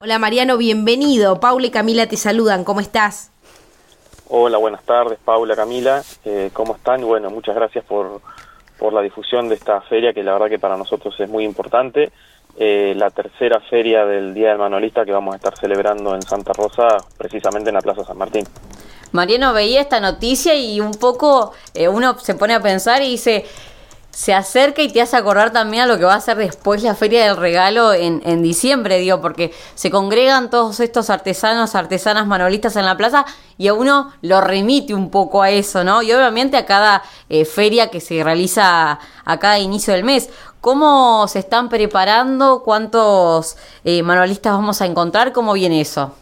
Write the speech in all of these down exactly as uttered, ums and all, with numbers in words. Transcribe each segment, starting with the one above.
Hola Mariano, bienvenido. Paula y Camila te saludan, ¿cómo estás? Hola, buenas tardes, Paula, Camila, eh, ¿cómo están? Y bueno, muchas gracias por, por la difusión de esta feria, que la verdad que para nosotros es muy importante. Eh, la tercera feria del Día del Manualista que vamos a estar celebrando en Santa Rosa, precisamente en la Plaza San Martín. Mariano veía esta noticia y un poco eh, uno se pone a pensar y dice, se acerca y te hace acordar también a lo que va a ser después la Feria del Regalo en, en diciembre, digo, porque se congregan todos estos artesanos, artesanas manualistas en la plaza y a uno lo remite un poco a eso, ¿no? Y obviamente a cada eh, feria que se realiza a cada inicio del mes. ¿Cómo se están preparando? ¿Cuántos eh, manualistas vamos a encontrar? ¿Cómo viene eso?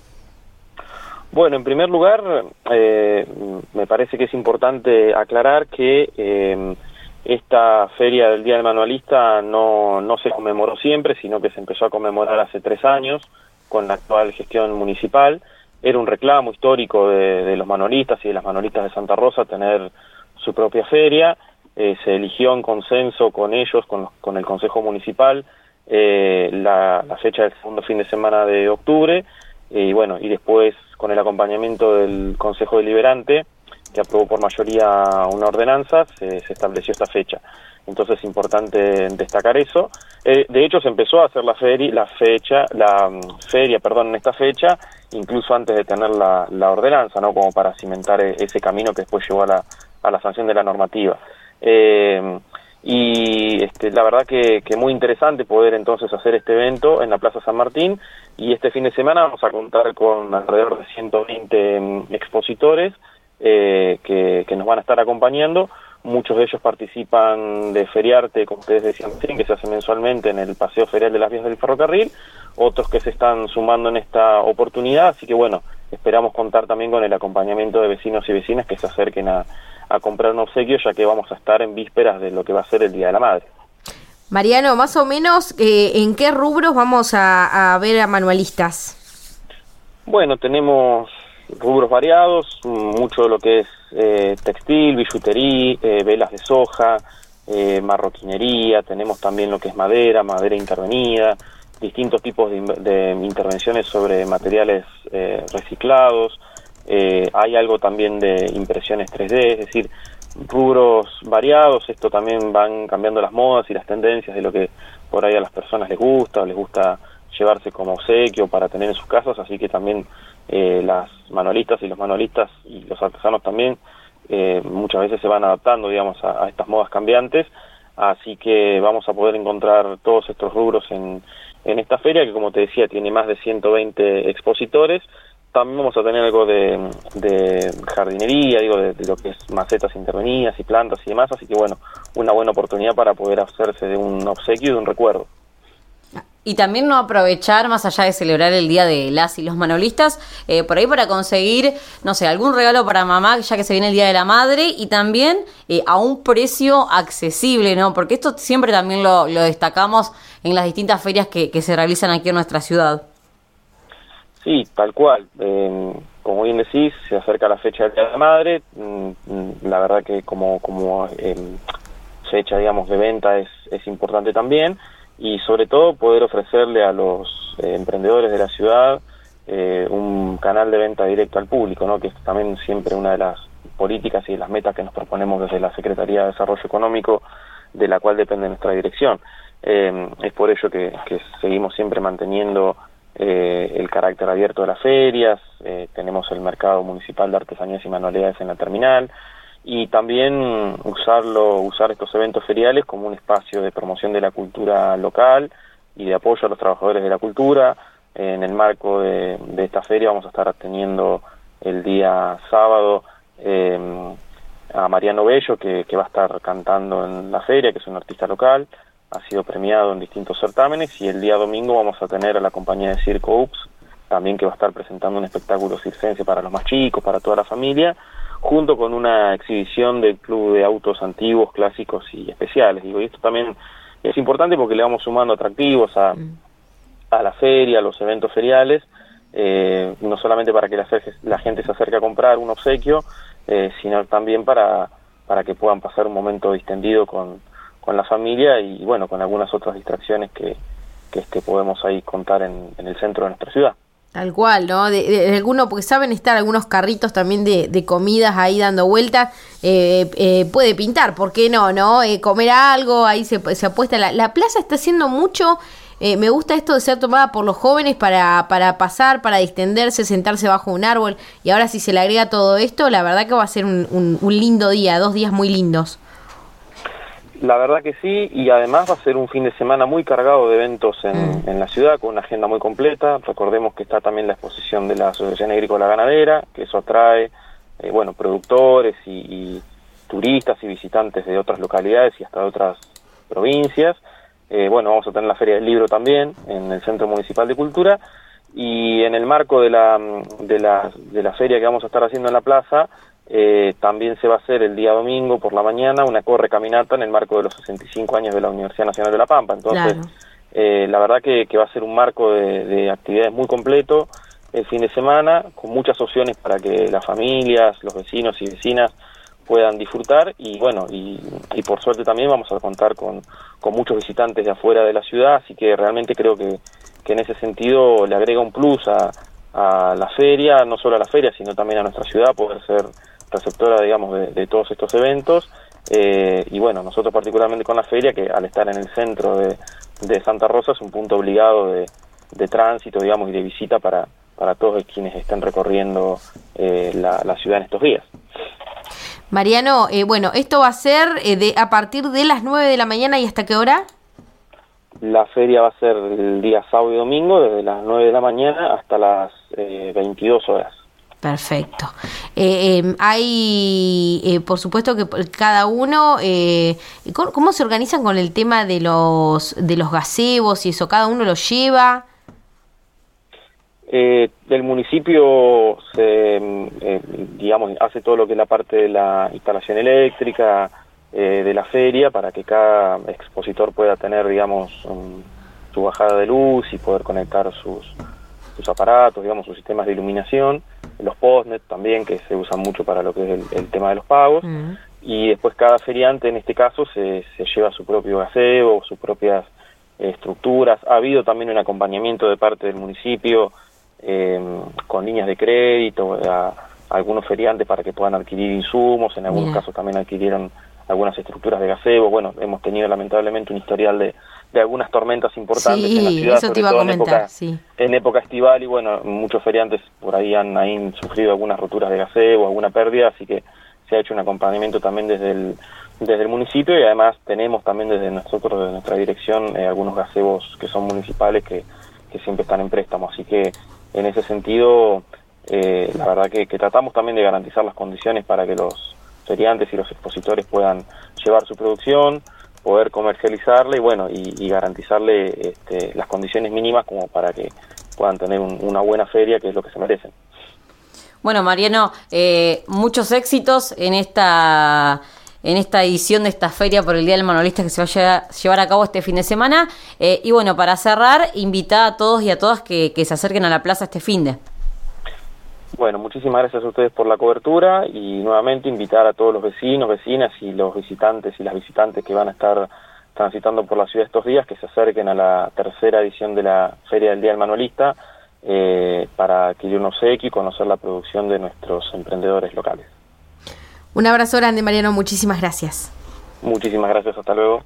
Bueno, en primer lugar, eh, me parece que es importante aclarar que eh, esta feria del Día del Manualista no, no se conmemoró siempre, sino que se empezó a conmemorar hace tres años con la actual gestión municipal. Era un reclamo histórico de, de los manualistas y de las manualistas de Santa Rosa tener su propia feria. Eh, se eligió en consenso con ellos, con, los, con el Consejo Municipal, eh, la, la fecha del segundo fin de semana de octubre, eh, y bueno, y después con el acompañamiento del Consejo Deliberante, que aprobó por mayoría una ordenanza, se, se estableció esta fecha. Entonces es importante destacar eso. Eh, de hecho, se empezó a hacer la feria, la fecha, la um, feria, perdón, en esta fecha, incluso antes de tener la, la ordenanza, ¿no? Como para cimentar ese camino que después llevó a la, a la sanción de la normativa. Eh, y este, la verdad que, que muy interesante poder entonces hacer este evento en la Plaza San Martín, y este fin de semana vamos a contar con alrededor de ciento veinte um, expositores eh, que, que nos van a estar acompañando. Muchos de ellos participan de Feriarte, como ustedes decían, que se hace mensualmente en el Paseo Ferial de las Vías del Ferrocarril, otros que se están sumando en esta oportunidad, así que bueno, esperamos contar también con el acompañamiento de vecinos y vecinas que se acerquen a, a comprar un obsequio, ya que vamos a estar en vísperas de lo que va a ser el Día de la Madre. Mariano, más o menos, eh, ¿en qué rubros vamos a, a ver a manualistas? Bueno, tenemos rubros variados, mucho de lo que es eh, textil, billutería, eh, velas de soja, eh, marroquinería, tenemos también lo que es madera, madera intervenida, distintos tipos de, de intervenciones sobre materiales eh, reciclados, eh, hay algo también de impresiones tres D, es decir, rubros variados. Esto también van cambiando las modas y las tendencias de lo que por ahí a las personas les gusta, o les gusta llevarse como obsequio para tener en sus casas, así que también eh, las manualistas y los manualistas y los artesanos también eh, muchas veces se van adaptando, digamos, a, a estas modas cambiantes, así que vamos a poder encontrar todos estos rubros en, en esta feria, que como te decía tiene más de ciento veinte expositores. También vamos a tener algo de, de jardinería, digo, de, de lo que es macetas intervenidas y plantas y demás, así que bueno, una buena oportunidad para poder hacerse de un obsequio y de un recuerdo. Y también no aprovechar, más allá de celebrar el Día de las y los manualistas, eh, por ahí para conseguir, no sé, algún regalo para mamá, ya que se viene el Día de la Madre, y también eh, a un precio accesible, ¿no? Porque esto siempre también lo, lo destacamos en las distintas ferias que, que se realizan aquí en nuestra ciudad. Sí, tal cual. Eh, como bien decís, se acerca la fecha del Día de la Madre. Mm, la verdad que como, como eh, fecha, digamos, de venta es, es importante también. Y sobre todo poder ofrecerle a los eh, emprendedores de la ciudad eh, un canal de venta directo al público, ¿no? Que es también siempre una de las políticas y de las metas que nos proponemos desde la Secretaría de Desarrollo Económico, de la cual depende nuestra dirección. Eh, es por ello que, que seguimos siempre manteniendo eh, el carácter abierto de las ferias. Eh, tenemos el mercado municipal de artesanías y manualidades en la terminal, y también usarlo, usar estos eventos feriales como un espacio de promoción de la cultura local y de apoyo a los trabajadores de la cultura. En el marco de, de esta feria vamos a estar teniendo el día sábado eh, a Mariano Bello, que, que va a estar cantando en la feria, que es un artista local, ha sido premiado en distintos certámenes, y el día domingo vamos a tener a la compañía de Circo Ups, también, que va a estar presentando un espectáculo circense para los más chicos, para toda la familia, junto con una exhibición del Club de Autos Antiguos, Clásicos y Especiales. Digo, y esto también es importante porque le vamos sumando atractivos a, a la feria, a los eventos feriales, eh, no solamente para que la, la gente se acerque a comprar un obsequio, eh, sino también para, para que puedan pasar un momento distendido con, con la familia y, bueno, con algunas otras distracciones que, que este, podemos ahí contar en, en el centro de nuestra ciudad. Tal cual, ¿no? De, de, de alguno, porque saben estar algunos carritos también de, de comidas ahí dando vueltas, eh, eh, puede pintar, ¿por qué no? ¿No? Eh, comer algo, ahí se, se apuesta. La, la plaza está haciendo mucho, eh, me gusta esto de ser tomada por los jóvenes para, para pasar, para distenderse, sentarse bajo un árbol, y ahora si se le agrega todo esto, la verdad que va a ser un, un, un lindo día, dos días muy lindos. La verdad que sí, y además va a ser un fin de semana muy cargado de eventos en, mm. en la ciudad, con una agenda muy completa. Recordemos que está también la exposición de la Asociación Agrícola Ganadera, que eso atrae, eh, bueno, productores y, y turistas y visitantes de otras localidades y hasta de otras provincias. Eh, bueno, vamos a tener la Feria del Libro también en el Centro Municipal de Cultura, y en el marco de la, de la, de la feria que vamos a estar haciendo en la plaza, Eh, también se va a hacer el día domingo por la mañana una corre caminata en el marco de los sesenta y cinco años de la Universidad Nacional de La Pampa. Entonces, claro. eh, la verdad que, que va a ser un marco de, de actividades muy completo el fin de semana, con muchas opciones para que las familias, los vecinos y vecinas puedan disfrutar, y bueno, y, y por suerte también vamos a contar con, con muchos visitantes de afuera de la ciudad, así que realmente creo que, que en ese sentido le agrega un plus a, a la feria, no solo a la feria, sino también a nuestra ciudad, poder ser receptora, digamos, de, de todos estos eventos, eh, y bueno, nosotros particularmente con la feria, que al estar en el centro de, de Santa Rosa es un punto obligado de, de tránsito, digamos, y de visita para, para todos quienes estén recorriendo eh, la, la ciudad en estos días. Mariano, eh, bueno, esto va a ser eh, de a partir de las nueve de la mañana, ¿y hasta qué hora? La feria va a ser el día sábado y domingo, desde las nueve de la mañana hasta las eh, veintidós horas. Perfecto. Eh, eh, hay, eh, por supuesto que cada uno, eh, ¿cómo, ¿cómo se organizan con el tema de los de los gazebos y eso? ¿Cada uno lo lleva? Eh, el municipio se, eh, digamos, hace todo lo que es la parte de la instalación eléctrica eh, de la feria para que cada expositor pueda tener, digamos, um, su bajada de luz y poder conectar sus, sus aparatos, digamos, sus sistemas de iluminación. Los postnet también, que se usan mucho para lo que es el, el tema de los pagos, uh-huh. Y después cada feriante en este caso se, se lleva su propio gazebo, sus propias eh, estructuras. Ha habido también un acompañamiento de parte del municipio eh, con líneas de crédito a, a algunos feriantes para que puedan adquirir insumos, en algunos yeah. casos también adquirieron algunas estructuras de gazebo. Bueno, hemos tenido lamentablemente un historial de, de algunas tormentas importantes sí, en la ciudad, eso sobre te iba todo a comentar, en, época, sí. en época estival, y bueno, muchos feriantes por ahí han, han sufrido algunas roturas de gazebo, alguna pérdida, así que se ha hecho un acompañamiento también desde el, desde el municipio, y además tenemos también desde nosotros, desde nuestra dirección, eh, algunos gazebos que son municipales que, que siempre están en préstamo, así que en ese sentido, eh, la verdad que, que tratamos también de garantizar las condiciones para que los feriantes y los expositores puedan llevar su producción, poder comercializarla y bueno, y, y garantizarle este, las condiciones mínimas como para que puedan tener un, una buena feria, que es lo que se merecen. Bueno, Mariano, eh, muchos éxitos en esta en esta edición de esta feria por el Día del Manualista que se va a llevar, llevar a cabo este fin de semana, eh, y bueno, para cerrar, invitar a todos y a todas que, que se acerquen a la plaza este fin de. Bueno, muchísimas gracias a ustedes por la cobertura, y nuevamente invitar a todos los vecinos, vecinas y los visitantes y las visitantes que van a estar transitando por la ciudad estos días, que se acerquen a la tercera edición de la Feria del Día del Manualista eh, para adquirir un obsequio y conocer la producción de nuestros emprendedores locales. Un abrazo grande, Mariano, muchísimas gracias. Muchísimas gracias, hasta luego.